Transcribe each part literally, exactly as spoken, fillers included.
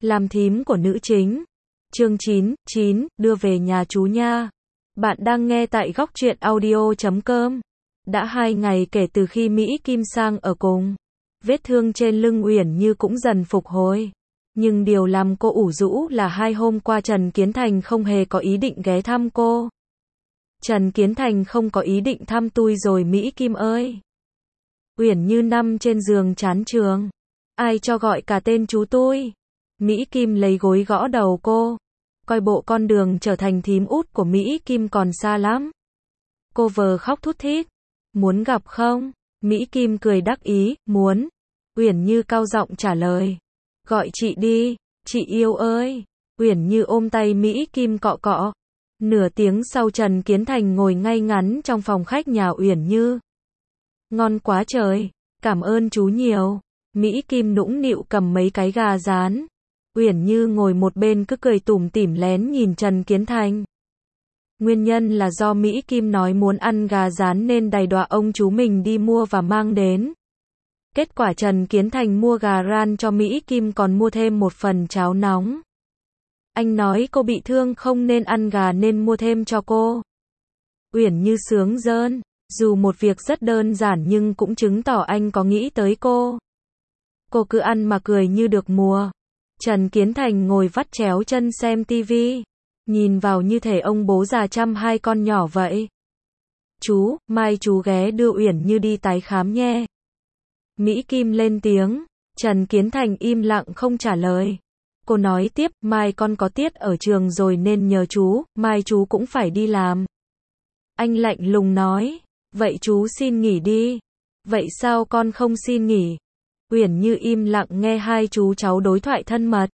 Làm thím của nữ chính. Chương chín, chín, đưa về nhà chú nha. Bạn đang nghe tại góc truyện audio chấm com. Đã hai ngày kể từ khi Mỹ Kim sang ở cùng. Vết thương trên lưng Uyển Như cũng dần phục hồi. Nhưng điều làm cô ủ rũ là hai hôm qua Trần Kiến Thành không hề có ý định ghé thăm cô. Trần Kiến Thành không có ý định thăm tui rồi Mỹ Kim ơi. Uyển Như nằm trên giường chán trường. Ai cho gọi cả tên chú tôi? Mỹ Kim lấy gối gõ đầu cô. Coi bộ con đường trở thành thím út của Mỹ Kim còn xa lắm. Cô vờ khóc thút thít. Muốn gặp không? Mỹ Kim cười đắc ý, muốn. Uyển Như cau giọng trả lời. Gọi chị đi, chị yêu ơi. Uyển Như ôm tay Mỹ Kim cọ cọ. Nửa tiếng sau Trần Kiến Thành ngồi ngay ngắn trong phòng khách nhà Uyển Như. Ngon quá trời, cảm ơn chú nhiều. Mỹ Kim nũng nịu cầm mấy cái gà rán. Uyển Như ngồi một bên cứ cười tủm tỉm lén nhìn Trần Kiến Thành. Nguyên nhân là do Mỹ Kim nói muốn ăn gà rán nên đày đọa ông chú mình đi mua và mang đến. Kết quả Trần Kiến Thành mua gà ran cho Mỹ Kim còn mua thêm một phần cháo nóng. Anh nói cô bị thương không nên ăn gà nên mua thêm cho cô. Uyển Như sướng rơn, dù một việc rất đơn giản nhưng cũng chứng tỏ anh có nghĩ tới cô. Cô cứ ăn mà cười như được mùa. Trần Kiến Thành ngồi vắt chéo chân xem tivi, nhìn vào như thể ông bố già chăm hai con nhỏ vậy. Chú, mai chú ghé đưa Uyển Như đi tái khám nhé. Mỹ Kim lên tiếng, Trần Kiến Thành im lặng không trả lời. Cô nói tiếp, mai con có tiết ở trường rồi nên nhờ chú, mai chú cũng phải đi làm. Anh lạnh lùng nói, vậy chú xin nghỉ đi. Vậy sao con không xin nghỉ? Uyển Như im lặng nghe hai chú cháu đối thoại thân mật.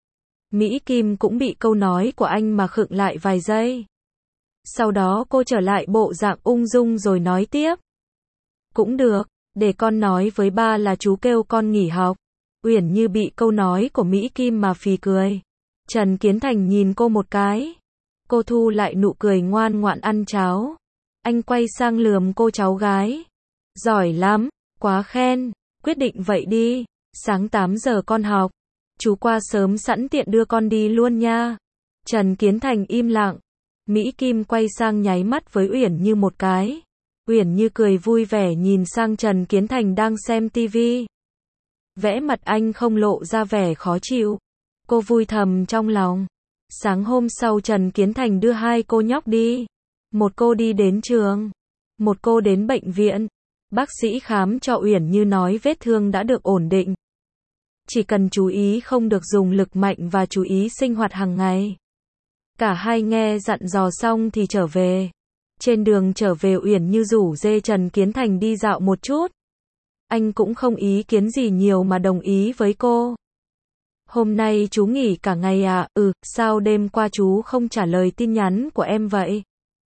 Mỹ Kim cũng bị câu nói của anh mà khựng lại vài giây. Sau đó cô trở lại bộ dạng ung dung rồi nói tiếp. Cũng được, để con nói với ba là chú kêu con nghỉ học. Uyển Như bị câu nói của Mỹ Kim mà phì cười. Trần Kiến Thành nhìn cô một cái. Cô thu lại nụ cười ngoan ngoãn ăn cháo. Anh quay sang lườm cô cháu gái. Giỏi lắm, quá khen, quyết định vậy đi, sáng tám giờ con học. Chú qua sớm sẵn tiện đưa con đi luôn nha. Trần Kiến Thành im lặng. Mỹ Kim quay sang nháy mắt với Uyển Như một cái. Uyển Như cười vui vẻ nhìn sang Trần Kiến Thành đang xem tivi. Vẽ mặt anh không lộ ra vẻ khó chịu. Cô vui thầm trong lòng. Sáng hôm sau Trần Kiến Thành đưa hai cô nhóc đi. Một cô đi đến trường. Một cô đến bệnh viện. Bác sĩ khám cho Uyển Như nói vết thương đã được ổn định. Chỉ cần chú ý không được dùng lực mạnh và chú ý sinh hoạt hàng ngày. Cả hai nghe dặn dò xong thì trở về. Trên đường trở về Uyển Như rủ dê Trần Kiến Thành đi dạo một chút. Anh cũng không ý kiến gì nhiều mà đồng ý với cô. Hôm nay chú nghỉ cả ngày à? Ừ, sao đêm qua chú không trả lời tin nhắn của em vậy?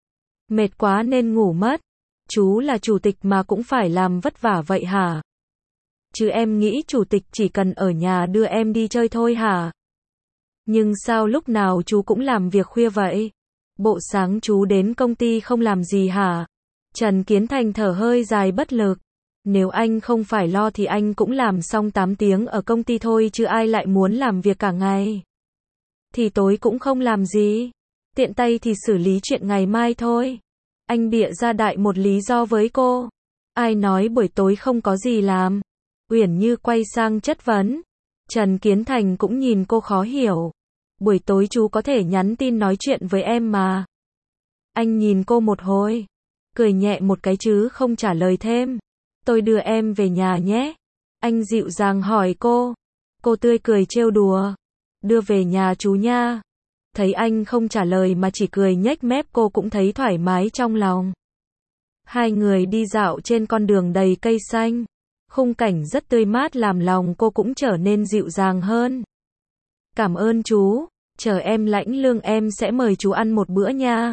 Mệt quá nên ngủ mất. Chú là chủ tịch mà cũng phải làm vất vả vậy hả? Chứ em nghĩ chủ tịch chỉ cần ở nhà đưa em đi chơi thôi hả? Nhưng sao lúc nào chú cũng làm việc khuya vậy? Bộ sáng chú đến công ty không làm gì hả? Trần Kiến Thành thở hơi dài bất lực. Nếu anh không phải lo thì anh cũng làm xong tám tiếng ở công ty thôi chứ ai lại muốn làm việc cả ngày. Thì tối cũng không làm gì. Tiện tay thì xử lý chuyện ngày mai thôi. Anh bịa ra đại một lý do với cô. Ai nói buổi tối không có gì làm? Uyển Như quay sang chất vấn. Trần Kiến Thành cũng nhìn cô khó hiểu. Buổi tối chú có thể nhắn tin nói chuyện với em mà. Anh nhìn cô một hồi. Cười nhẹ một cái chứ không trả lời thêm. Tôi đưa em về nhà nhé. Anh dịu dàng hỏi cô. Cô tươi cười trêu đùa. Đưa về nhà chú nha. Thấy anh không trả lời mà chỉ cười nhếch mép cô cũng thấy thoải mái trong lòng. Hai người đi dạo trên con đường đầy cây xanh. Khung cảnh rất tươi mát làm lòng cô cũng trở nên dịu dàng hơn. Cảm ơn chú. Chờ em lãnh lương em sẽ mời chú ăn một bữa nha.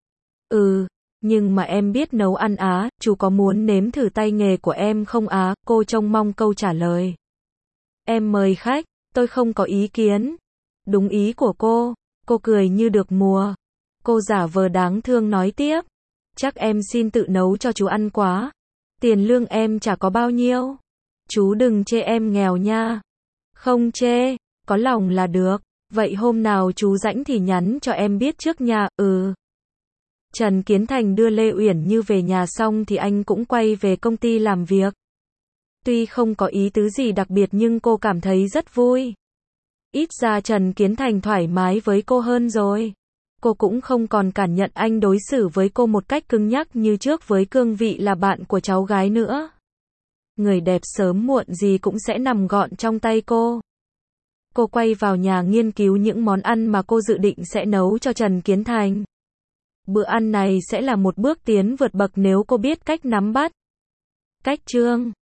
Ừ. Nhưng mà em biết nấu ăn á, chú có muốn nếm thử tay nghề của em không á? Cô trông mong câu trả lời. Em mời khách, tôi không có ý kiến. Đúng ý của cô. Cô cười như được mùa. Cô giả vờ đáng thương nói tiếp. Chắc em xin tự nấu cho chú ăn quá. Tiền lương em chả có bao nhiêu. Chú đừng chê em nghèo nha. Không chê, có lòng là được. Vậy hôm nào chú rảnh thì nhắn cho em biết trước nha. Ừ. Trần Kiến Thành đưa Lê Uyển Như về nhà xong thì anh cũng quay về công ty làm việc. Tuy không có ý tứ gì đặc biệt nhưng cô cảm thấy rất vui. Ít ra Trần Kiến Thành thoải mái với cô hơn rồi. Cô cũng không còn cảm nhận anh đối xử với cô một cách cứng nhắc như trước với cương vị là bạn của cháu gái nữa. Người đẹp sớm muộn gì cũng sẽ nằm gọn trong tay cô. Cô quay vào nhà nghiên cứu những món ăn mà cô dự định sẽ nấu cho Trần Kiến Thành. Bữa ăn này sẽ là một bước tiến vượt bậc nếu cô biết cách nắm bắt. Cách chương